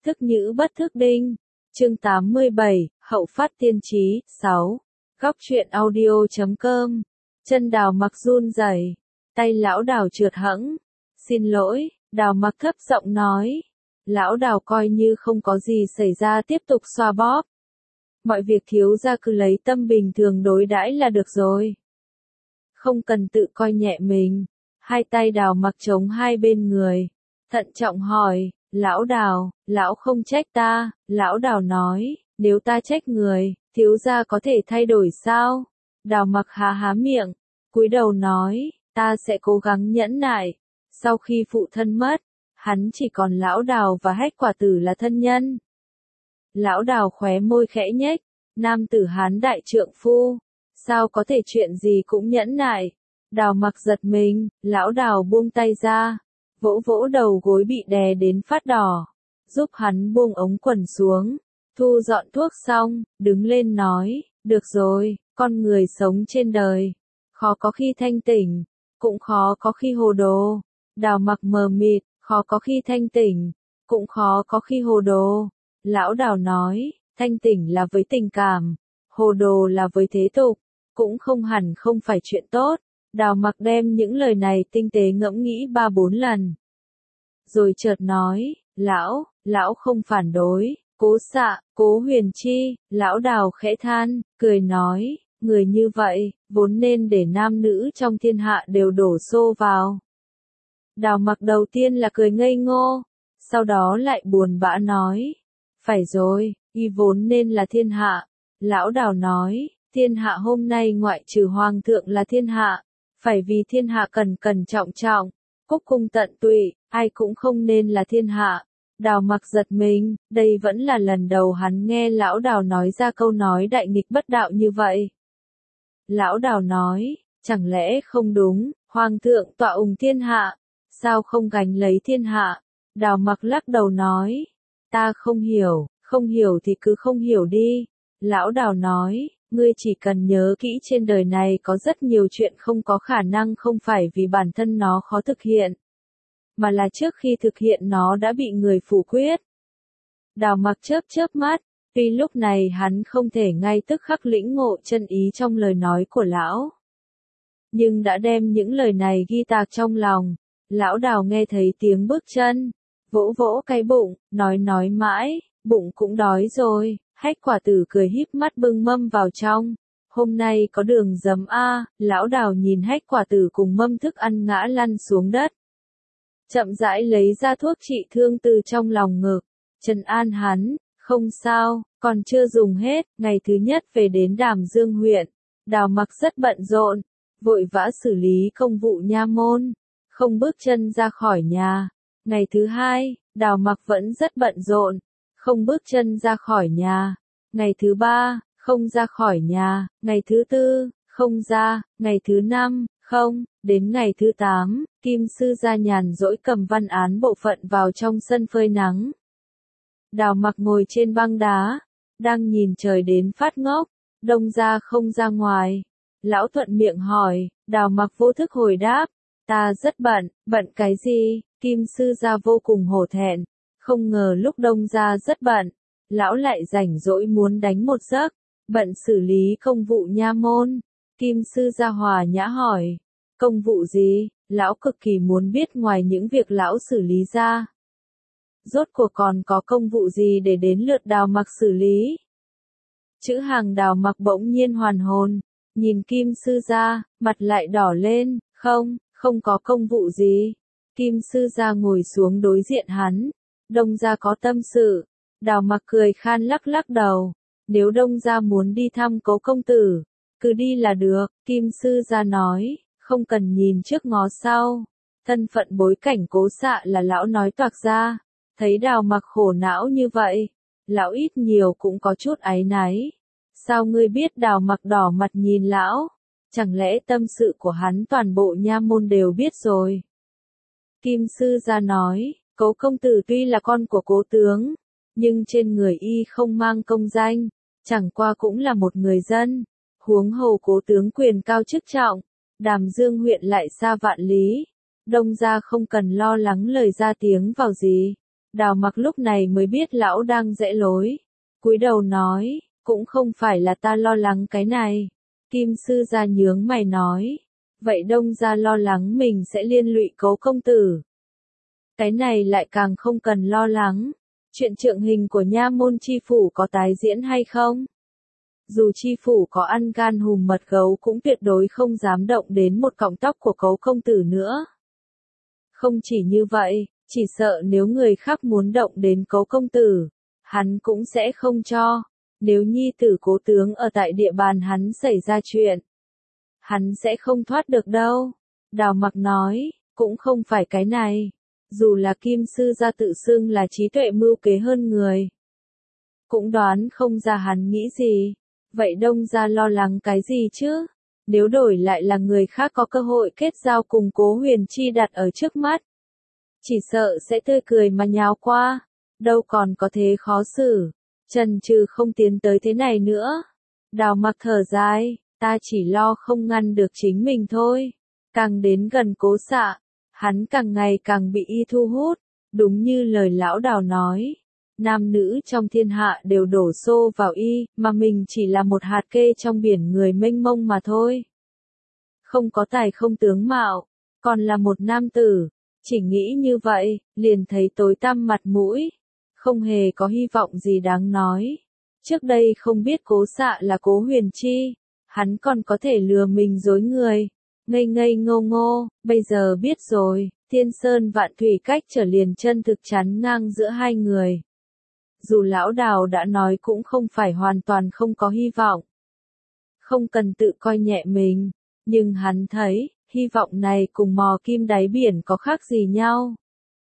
Thức nhữ bất thức đinh. Chương 87, hậu phát tiên trí, 6. Góc truyện audio.com. Chân Đào Mặc run rẩy, tay lão Đào trượt hẫng. Xin lỗi, Đào Mặc thấp giọng nói. Lão Đào coi như không có gì xảy ra tiếp tục xoa bóp. Mọi việc thiếu gia cứ lấy tâm bình thường đối đãi là được rồi. Không cần tự coi nhẹ mình. Hai tay Đào Mặc chống hai bên người. Thận trọng hỏi, lão Đào, lão không trách ta. Lão Đào nói, nếu ta trách người, thiếu gia có thể thay đổi sao? Đào Mặc há há miệng, cúi đầu nói, ta sẽ cố gắng nhẫn nại. Sau khi phụ thân mất, hắn chỉ còn lão Đào và Hách Quả Tử là thân nhân. Lão Đào khóe môi khẽ nhếch, nam tử Hán đại trượng phu, sao có thể chuyện gì cũng nhẫn nại? Đào Mặc giật mình, lão Đào buông tay ra, vỗ vỗ đầu gối bị đè đến phát đỏ, giúp hắn buông ống quần xuống, thu dọn thuốc xong, đứng lên nói, được rồi, con người sống trên đời, khó có khi thanh tỉnh, cũng khó có khi hồ đồ. Đào Mặc mờ mịt, khó có khi thanh tỉnh, cũng khó có khi hồ đồ. Lão Đào nói, thanh tỉnh là với tình cảm, hồ đồ là với thế tục, cũng không hẳn không phải chuyện tốt. Đào Mặc đem những lời này tinh tế ngẫm nghĩ 3-4 lần. Rồi chợt nói, lão không phản đối, Cố Xạ, Cố Huyền Chi. Lão Đào khẽ than, cười nói, người như vậy, vốn nên để nam nữ trong thiên hạ đều đổ xô vào. Đào Mặc đầu tiên là cười ngây ngô, sau đó lại buồn bã nói, phải rồi, y vốn nên là thiên hạ. Lão Đào nói, thiên hạ hôm nay ngoại trừ hoàng thượng là thiên hạ, phải vì thiên hạ cẩn trọng trọng, cúc cung tận tụy, ai cũng không nên là thiên hạ. Đào Mặc giật mình, đây vẫn là lần đầu hắn nghe lão Đào nói ra câu nói đại nghịch bất đạo như vậy. Lão Đào nói, chẳng lẽ không đúng, hoàng thượng tọa ủng thiên hạ, sao không gánh lấy thiên hạ? Đào Mặc lắc đầu nói, ta không hiểu thì cứ không hiểu đi. Lão Đào nói, ngươi chỉ cần nhớ kỹ trên đời này có rất nhiều chuyện không có khả năng không phải vì bản thân nó khó thực hiện, mà là trước khi thực hiện nó đã bị người phủ quyết. Đào Mặc chớp mắt, tuy lúc này hắn không thể ngay tức khắc lĩnh ngộ chân ý trong lời nói của lão, nhưng đã đem những lời này ghi tạc trong lòng. Lão Đào nghe thấy tiếng bước chân, vỗ vỗ cái bụng, nói mãi, bụng cũng đói rồi. Hách Quả Tử cười híp mắt bưng mâm vào trong. Hôm nay có đường giấm a. Lão Đào nhìn Hách Quả Tử cùng mâm thức ăn ngã lăn xuống đất, chậm rãi lấy ra thuốc trị thương từ trong lòng ngực, trấn an hắn, không sao, còn chưa dùng hết. Ngày thứ nhất về đến Đàm Dương huyện, Đào Mặc rất bận rộn, vội vã xử lý công vụ nha môn, không bước chân ra khỏi nhà. Ngày thứ hai, Đào Mặc vẫn rất bận rộn, không bước chân ra khỏi nhà. Ngày thứ ba, không ra khỏi nhà. Ngày thứ tư, không ra. Ngày thứ năm, không. Đến ngày thứ 8, Kim Sư gia nhàn rỗi cầm văn án bộ phận vào trong sân phơi nắng. Đào Mặc ngồi trên băng đá, đang nhìn trời đến phát ngốc. Đông gia không ra ngoài. Lão thuận miệng hỏi, Đào Mặc vô thức hồi đáp, ta rất bận. Bận cái gì? Kim Sư gia vô cùng hổ thẹn, không ngờ lúc Đông gia rất bận, lão lại rảnh rỗi muốn đánh một giấc. Bận xử lý công vụ nha môn. Kim Sư gia hòa nhã hỏi, công vụ gì? Lão cực kỳ muốn biết ngoài những việc lão xử lý ra, rốt cuộc còn có công vụ gì để đến lượt Đào Mặc xử lý. Chữ hàng Đào Mặc bỗng nhiên hoàn hồn, nhìn Kim Sư gia, mặt lại đỏ lên, không có công vụ gì. Kim Sư gia ngồi xuống đối diện hắn, Đông gia có tâm sự. Đào Mặc cười khan lắc đầu, nếu Đông gia muốn đi thăm Cố công tử, cứ đi là được. Kim Sư gia nói, không cần nhìn trước ngó sau, thân phận bối cảnh Cố Xạ là lão nói toạc ra. Thấy Đào Mặc khổ não như vậy, lão ít nhiều cũng có chút áy náy. Sao ngươi biết? Đào Mặc đỏ mặt nhìn lão, chẳng lẽ tâm sự của hắn toàn bộ nha môn đều biết rồi? Kim Sư gia nói, Cố công tử tuy là con của Cố tướng, nhưng trên người y không mang công danh, chẳng qua cũng là một người dân. Huống hồ Cố tướng quyền cao chức trọng, Đàm Dương huyện lại xa vạn lý, Đông gia không cần lo lắng lời ra tiếng vào gì. Đào Mặc lúc này mới biết lão đang rẽ lối. Cúi đầu nói, cũng không phải là ta lo lắng cái này. Kim sư gia nhướng mày nói, vậy Đông gia lo lắng mình sẽ liên lụy Cố công tử. Cái này lại càng không cần lo lắng. Chuyện trượng hình của nha môn chi phủ có tái diễn hay không? Dù chi phủ có ăn gan hùm mật gấu cũng tuyệt đối không dám động đến một cọng tóc của Cố công tử nữa. Không chỉ như vậy, chỉ sợ nếu người khác muốn động đến Cố công tử, hắn cũng sẽ không cho. Nếu nhi tử Cố tướng ở tại địa bàn hắn xảy ra chuyện, hắn sẽ không thoát được đâu. Đào Mặc nói, cũng không phải cái này. Dù là Kim sư gia tự xưng là trí tuệ mưu kế hơn người, cũng đoán không ra hắn nghĩ gì. Vậy Đông gia lo lắng cái gì chứ? Nếu đổi lại là người khác có cơ hội kết giao cùng Cố Huyền Chi đặt ở trước mắt, chỉ sợ sẽ tươi cười mà nhào qua, đâu còn có thế khó xử. Chần chừ không tiến tới thế này nữa. Đào Mặc thở dài, ta chỉ lo không ngăn được chính mình thôi. Càng đến gần Cố xạ, hắn càng ngày càng bị y thu hút. Đúng như lời lão Đào nói, nam nữ trong thiên hạ đều đổ xô vào y, mà mình chỉ là một hạt kê trong biển người mênh mông mà thôi. Không có tài không tướng mạo, còn là một nam tử. Chỉ nghĩ như vậy, liền thấy tối tăm mặt mũi. Không hề có hy vọng gì đáng nói. Trước đây không biết Cố xạ là Cố Huyền Chi, hắn còn có thể lừa mình dối người, ngây ngây ngô ngô, bây giờ biết rồi, thiên sơn vạn thủy cách trở liền chân thực chắn ngang giữa hai người. Dù lão Đào đã nói cũng không phải hoàn toàn không có hy vọng. Không cần tự coi nhẹ mình, nhưng hắn thấy, hy vọng này cùng mò kim đáy biển có khác gì nhau.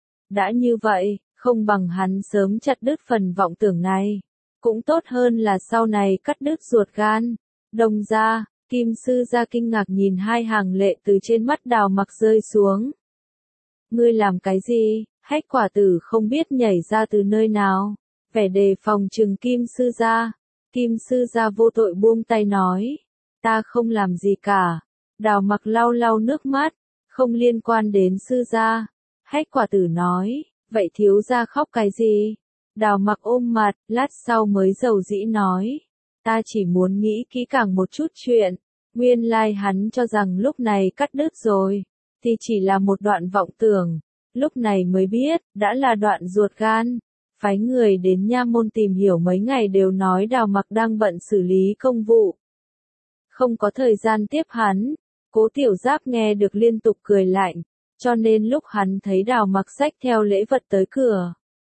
Đã như vậy, không bằng hắn sớm chặt đứt phần vọng tưởng này. Cũng tốt hơn là sau này cắt đứt ruột gan. Đông gia, Kim sư gia kinh ngạc nhìn hai hàng lệ từ trên mắt Đào Mặc rơi xuống. Ngươi làm cái gì? Hách quả tử không biết nhảy ra từ nơi nào. Vẻ đề phòng trừng Kim sư gia. Kim sư gia vô tội buông tay nói. Ta không làm gì cả. Đào Mặc lau lau nước mắt. Không liên quan đến sư gia. Hách quả tử nói. Vậy thiếu gia khóc cái gì? Đào Mặc ôm mặt, lát sau mới dầu dĩ nói. Ta chỉ muốn nghĩ kỹ càng một chút chuyện. Nguyên lai hắn cho rằng lúc này cắt đứt rồi, thì chỉ là một đoạn vọng tưởng. Lúc này mới biết, đã là đoạn ruột gan. Phái người đến nha môn tìm hiểu mấy ngày đều nói Đào Mặc đang bận xử lý công vụ. Không có thời gian tiếp hắn. Cố Tiểu Giáp nghe được liên tục cười lạnh, cho nên lúc hắn thấy Đào Mặc xách theo lễ vật tới cửa,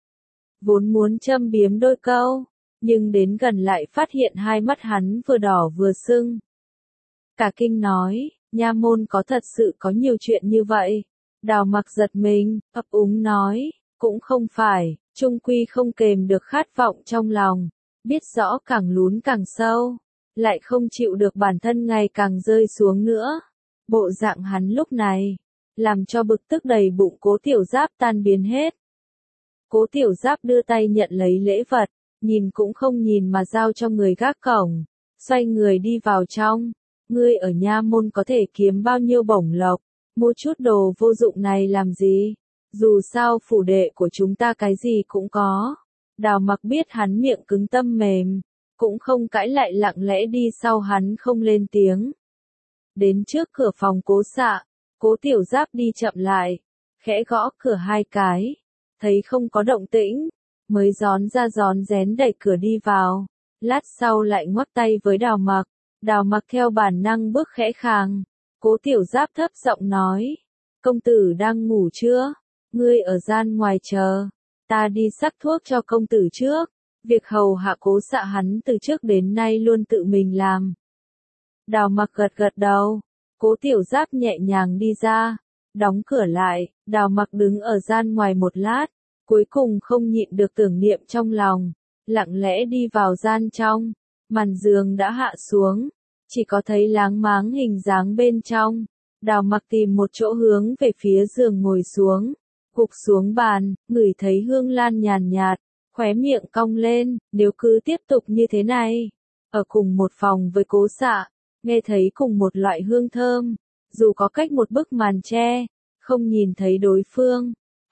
vốn muốn châm biếm đôi câu, nhưng đến gần lại phát hiện hai mắt hắn vừa đỏ vừa sưng. Cả kinh nói, nha môn có thật sự có nhiều chuyện như vậy. Đào Mặc giật mình, ấp úng nói, cũng không phải, chung quy không kềm được khát vọng trong lòng, biết rõ càng lún càng sâu, lại không chịu được bản thân ngày càng rơi xuống nữa. Bộ dạng hắn lúc này, làm cho bực tức đầy bụng Cố Tiểu Giáp tan biến hết. Cố Tiểu Giáp đưa tay nhận lấy lễ vật, nhìn cũng không nhìn mà giao cho người gác cổng, xoay người đi vào trong. Ngươi ở nha môn có thể kiếm bao nhiêu bổng lộc, mua chút đồ vô dụng này làm gì? Dù sao phủ đệ của chúng ta cái gì cũng có. Đào Mặc biết hắn miệng cứng tâm mềm, cũng không cãi lại, lặng lẽ đi sau hắn không lên tiếng. Đến trước cửa phòng Cố xạ, Cố Tiểu Giáp đi chậm lại, khẽ gõ cửa hai cái, thấy không có động tĩnh, mới rón ra rón rén đẩy cửa đi vào. Lát sau lại ngoắc tay với Đào Mặc. Đào Mặc theo bản năng bước khẽ khàng. Cố Tiểu Giáp thấp giọng nói, công tử đang ngủ chưa? Ngươi ở gian ngoài chờ, ta đi sắc thuốc cho công tử trước. Việc hầu hạ Cố xạ hắn từ trước đến nay luôn tự mình làm. Đào Mặc gật gật đầu. Cố Tiểu Giáp nhẹ nhàng đi ra, đóng cửa lại. Đào Mặc đứng ở gian ngoài một lát, cuối cùng không nhịn được tưởng niệm trong lòng, lặng lẽ đi vào gian trong. Màn giường đã hạ xuống, chỉ có thấy láng máng hình dáng bên trong. Đào Mặc tìm một chỗ hướng về phía giường ngồi xuống, gục xuống bàn, ngửi thấy hương lan nhàn nhạt, khóe miệng cong lên. Nếu cứ tiếp tục như thế này, ở cùng một phòng với Cố xạ, nghe thấy cùng một loại hương thơm, dù có cách một bức màn tre, không nhìn thấy đối phương,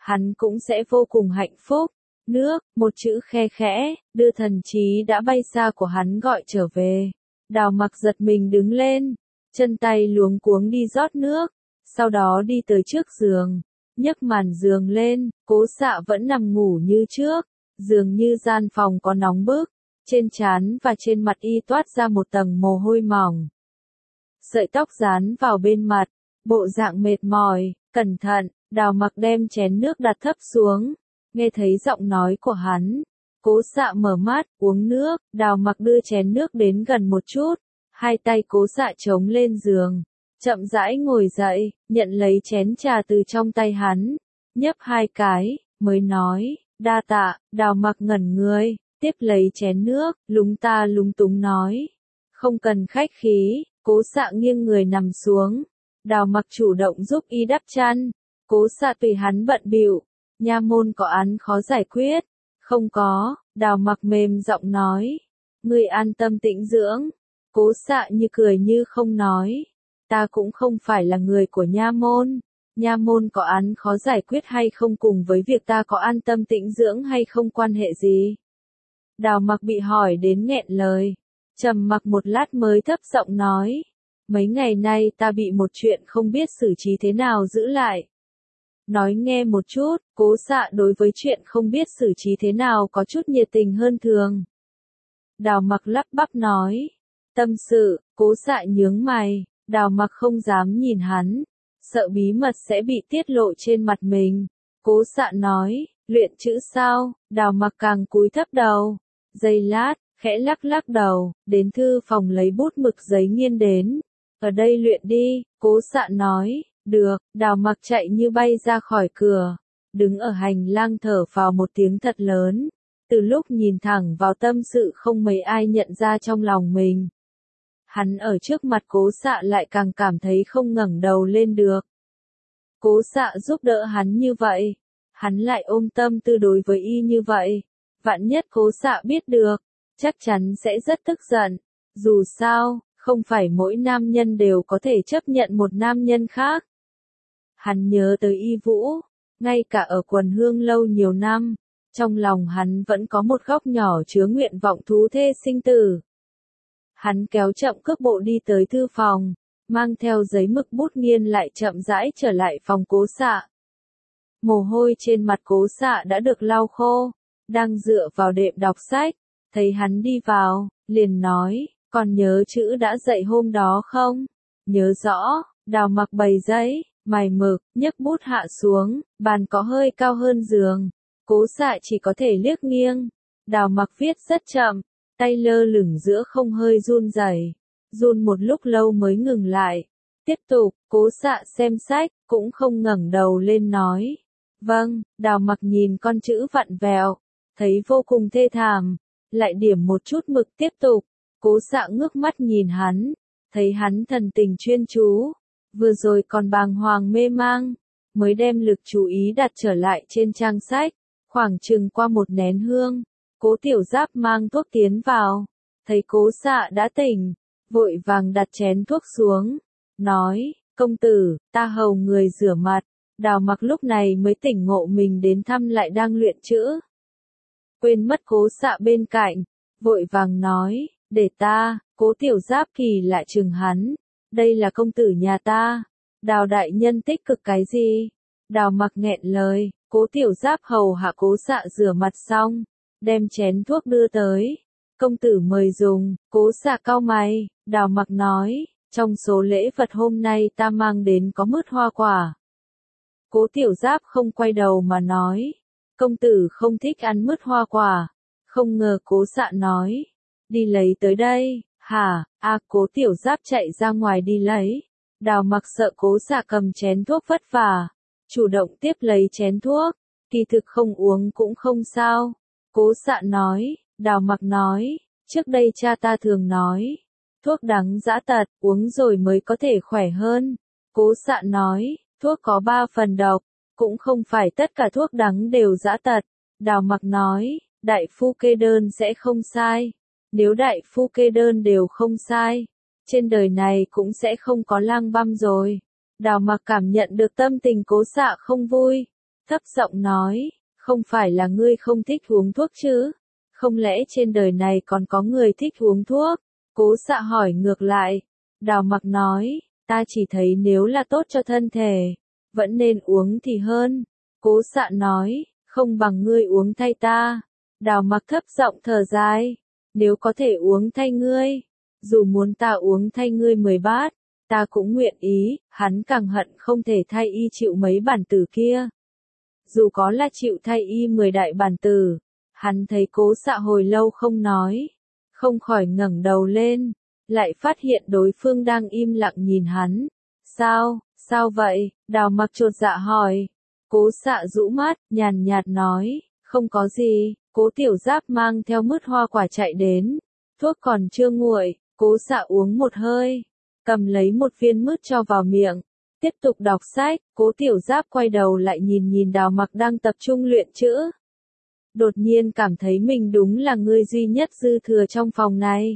hắn cũng sẽ vô cùng hạnh phúc. Nước, một chữ khe khẽ, đưa thần trí đã bay xa của hắn gọi trở về. Đào Mặc giật mình đứng lên, chân tay luống cuống đi rót nước, sau đó đi tới trước giường, nhấc màn giường lên, Cố Xạ vẫn nằm ngủ như trước, dường như gian phòng có nóng bức, trên trán và trên mặt y toát ra một tầng mồ hôi mỏng. Sợi tóc dán vào bên mặt, bộ dạng mệt mỏi, cẩn thận, Đào Mặc đem chén nước đặt thấp xuống, nghe thấy giọng nói của hắn. Cố Xạ mở mắt, uống nước, Đào Mặc đưa chén nước đến gần một chút, hai tay Cố Xạ chống lên giường, chậm rãi ngồi dậy, nhận lấy chén trà từ trong tay hắn, nhấp hai cái, mới nói, đa tạ. Đào Mặc ngẩn người, tiếp lấy chén nước, lúng ta lúng túng nói, không cần khách khí. Cố Xạ nghiêng người nằm xuống, Đào Mặc chủ động giúp y đắp chăn. Cố Xạ tùy hắn bận bịu, nha môn có án khó giải quyết. Không có, Đào Mặc mềm giọng nói, ngươi an tâm tĩnh dưỡng. Cố Xạ như cười như không nói, ta cũng không phải là người của nha môn có án khó giải quyết hay không cùng với việc ta có an tâm tĩnh dưỡng hay không quan hệ gì. Đào Mặc bị hỏi đến nghẹn lời, trầm mặc một lát mới thấp giọng nói, mấy ngày nay ta bị một chuyện không biết xử trí thế nào giữ lại. Nói nghe một chút. Cố Xạ đối với chuyện không biết xử trí thế nào có chút nhiệt tình hơn thường. Đào Mặc lắp bắp nói, tâm sự. Cố Xạ nhướng mày, Đào Mặc không dám nhìn hắn, sợ bí mật sẽ bị tiết lộ trên mặt mình. Cố Xạ nói, luyện chữ sao? Đào Mặc càng cúi thấp đầu, giây lát, khẽ lắc lắc đầu, đến thư phòng lấy bút mực giấy nghiên đến. Ở đây luyện đi. Cố Xạ nói, được. Đào Mặc chạy như bay ra khỏi cửa, đứng ở hành lang thở phào một tiếng thật lớn. Từ lúc nhìn thẳng vào tâm sự không mấy ai nhận ra trong lòng mình. Hắn ở trước mặt Cố Xạ lại càng cảm thấy không ngẩng đầu lên được. Cố Xạ giúp đỡ hắn như vậy, hắn lại ôm tâm tư đối với y như vậy. Vạn nhất Cố Xạ biết được, chắc chắn sẽ rất tức giận. Dù sao, không phải mỗi nam nhân đều có thể chấp nhận một nam nhân khác. Hắn nhớ tới Y Vũ, ngay cả ở Quần Hương lâu nhiều năm, trong lòng hắn vẫn có một góc nhỏ chứa nguyện vọng thú thê sinh tử. Hắn kéo chậm cước bộ đi tới thư phòng, mang theo giấy mực bút nghiên lại chậm rãi trở lại phòng Cố Xạ. Mồ hôi trên mặt Cố Xạ đã được lau khô, đang dựa vào đệm đọc sách, thấy hắn đi vào, liền nói, còn nhớ chữ đã dạy hôm đó không? Nhớ rõ. Đào Mặc bày giấy, mài mực, nhấc bút hạ xuống, bàn có hơi cao hơn giường. Cố Xạ chỉ có thể liếc nghiêng. Đào Mặc viết rất chậm, tay lơ lửng giữa không hơi run rẩy, run một lúc lâu mới ngừng lại. Tiếp tục. Cố Xạ xem sách, cũng không ngẩng đầu lên nói, vâng. Đào Mặc nhìn con chữ vặn vẹo, thấy vô cùng thê thảm, lại điểm một chút mực tiếp tục. Cố Xạ ngước mắt nhìn hắn, thấy hắn thần tình chuyên chú, vừa rồi còn bàng hoàng mê mang, mới đem lực chú ý đặt trở lại trên trang sách. Khoảng chừng qua một nén hương, Cố Tiểu Giáp mang thuốc tiến vào, thấy Cố Xạ đã tỉnh, vội vàng đặt chén thuốc xuống, nói, công tử, ta hầu người rửa mặt. Đào Mặc lúc này mới tỉnh ngộ mình đến thăm lại đang luyện chữ. Quên mất Cố Xạ bên cạnh, vội vàng nói, để ta. Cố Tiểu Giáp kỳ lại chừng hắn, đây là công tử nhà ta. Đào đại nhân tích cực cái gì? Đào Mặc nghẹn lời. Cố Tiểu Giáp hầu hạ Cố Xạ rửa mặt xong, đem chén thuốc đưa tới. Công tử mời dùng. Cố Xạ cau mày. Đào Mặc nói, trong số lễ vật hôm nay ta mang đến có mứt hoa quả. Cố Tiểu Giáp không quay đầu mà nói, công tử không thích ăn mứt hoa quả. Không ngờ Cố Xạ nói, đi lấy tới đây. Hả? Cố Tiểu Giáp chạy ra ngoài đi lấy. Đào Mặc sợ Cố Xạ cầm chén thuốc vất vả, chủ động tiếp lấy chén thuốc, kỳ thực không uống cũng không sao. Cố Xạ nói. Đào Mặc nói, trước đây cha ta thường nói, thuốc đắng dã tật, uống rồi mới có thể khỏe hơn. Cố Xạ nói, thuốc có 3 phần độc, cũng không phải tất cả thuốc đắng đều dã tật. Đào Mặc nói, đại phu kê đơn sẽ không sai. Nếu đại phu kê đơn đều không sai, trên đời này cũng sẽ không có lang băm rồi. Đào Mặc cảm nhận được tâm tình Cố Xạ không vui, thấp giọng nói, không phải là ngươi không thích uống thuốc chứ? Không lẽ trên đời này còn có người thích uống thuốc? Cố Xạ hỏi ngược lại. Đào Mặc nói, ta chỉ thấy nếu là tốt cho thân thể, vẫn nên uống thì hơn. Cố Xạ nói, không bằng ngươi uống thay ta. Đào Mặc thấp giọng thở dài, nếu có thể uống thay ngươi, dù muốn ta uống thay ngươi 10 bát, ta cũng nguyện ý. Hắn càng hận không thể thay y chịu mấy bản tử kia. Dù có là chịu thay y 10 đại bản tử, hắn thấy Cố Xạ hồi lâu không nói, không khỏi ngẩng đầu lên, lại phát hiện đối phương đang im lặng nhìn hắn. Sao vậy? Đào Mặc chột dạ hỏi. Cố Xạ rũ mắt, nhàn nhạt nói, không có gì. Cố Tiểu Giáp mang theo mứt hoa quả chạy đến, thuốc còn chưa nguội. Cố Xạ uống một hơi, cầm lấy một viên mứt cho vào miệng, tiếp tục đọc sách. Cố Tiểu Giáp quay đầu lại nhìn Đào Mặc đang tập trung luyện chữ. Đột nhiên cảm thấy mình đúng là người duy nhất dư thừa trong phòng này.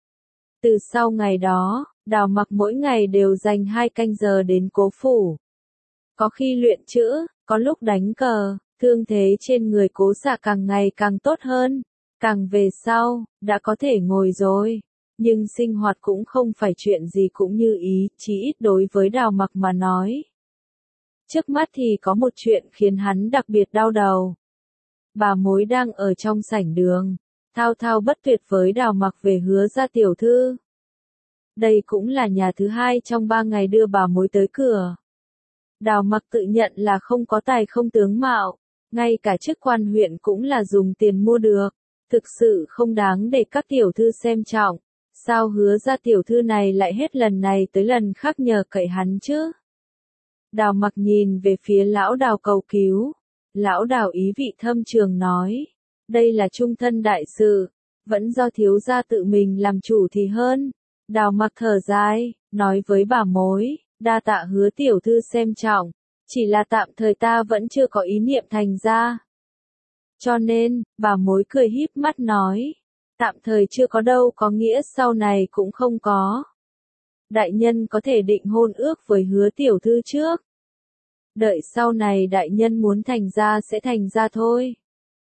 Từ sau ngày đó, Đào Mặc mỗi ngày đều dành 2 canh giờ đến Cố phủ. Có khi luyện chữ, có lúc đánh cờ. Thương thế trên người Cố Xạ càng ngày càng tốt hơn. Càng về sau, đã có thể ngồi rồi. Nhưng sinh hoạt cũng không phải chuyện gì cũng như ý, chỉ ít đối với Đào Mặc mà nói. Trước mắt thì có một chuyện khiến hắn đặc biệt đau đầu. Bà mối đang ở trong sảnh đường, thao thao bất tuyệt với Đào Mặc về Hứa gia tiểu thư. Đây cũng là nhà thứ 2 trong 3 ngày đưa bà mối tới cửa. Đào Mặc tự nhận là không có tài không tướng mạo, ngay cả chức quan huyện cũng là dùng tiền mua được, thực sự không đáng để các tiểu thư xem trọng. Sao Hứa gia tiểu thư này lại hết lần này tới lần khác nhờ cậy hắn chứ? Đào Mặc nhìn về phía lão Đào cầu cứu. Lão Đào ý vị thâm trường nói, đây là trung thân đại sự, vẫn do thiếu gia tự mình làm chủ thì hơn. Đào Mặc thở dài, nói với bà mối, đa tạ Hứa tiểu thư xem trọng, chỉ là tạm thời ta vẫn chưa có ý niệm thành ra. Cho nên, bà mối cười híp mắt nói, tạm thời chưa có đâu có nghĩa sau này cũng không có. Đại nhân có thể định hôn ước với Hứa tiểu thư trước. Đợi sau này đại nhân muốn thành ra sẽ thành ra thôi.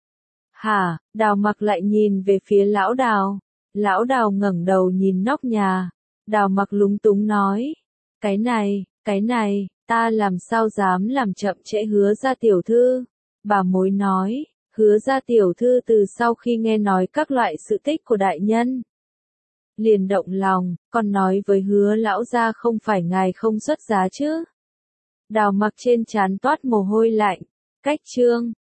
Hả? Đào Mặc lại nhìn về phía lão Đào. Lão Đào ngẩng đầu nhìn nóc nhà. Đào Mặc lúng túng nói, cái này, ta làm sao dám làm chậm trễ Hứa gia tiểu thư. Bà mối nói, Hứa gia tiểu thư từ sau khi nghe nói các loại sự tích của đại nhân, liền động lòng, còn nói với Hứa lão gia không phải ngài không xuất giá chứ. Đào Mặc trên trán toát mồ hôi lạnh. Cách chương